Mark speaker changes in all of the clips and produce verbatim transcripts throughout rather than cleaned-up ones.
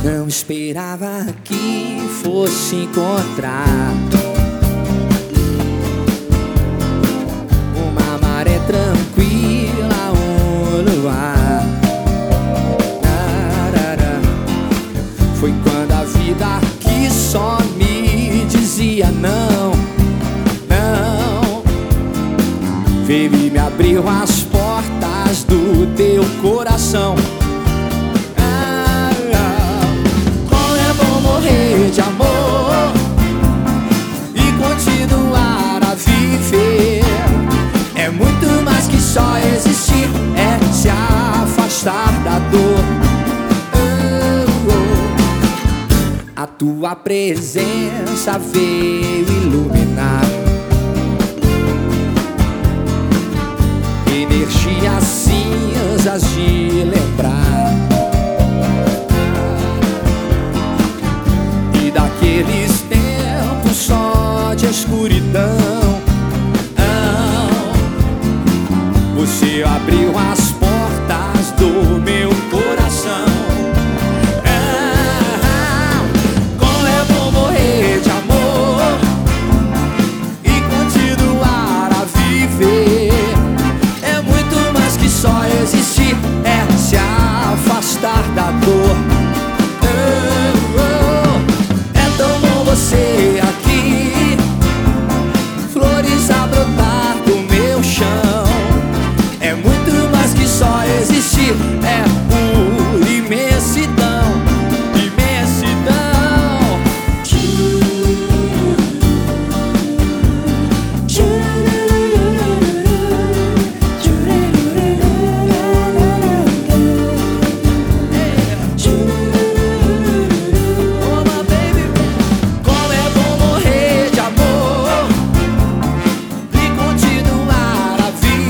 Speaker 1: Não esperava que fosse encontrar uma maré tranquila, um luar. Foi quando a vida aqui só me dizia não, não. Veio e me abriu as portas do teu coração. De amor e continuar a viver é muito mais que só existir, é se afastar da dor. Oh, oh. A tua presença veio iluminar energias cinzas de lembrar daqueles tempos só de escuridão. Você abriu as portas do meu coração. Como é bom morrer de amor e continuar a viver. É muito mais que só existir, é se afastar da dor. Você aqui, flores a brotar do meu chão. É muito mais que só existir, é pura imensidão, imensidão.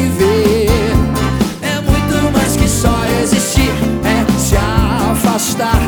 Speaker 1: Stop.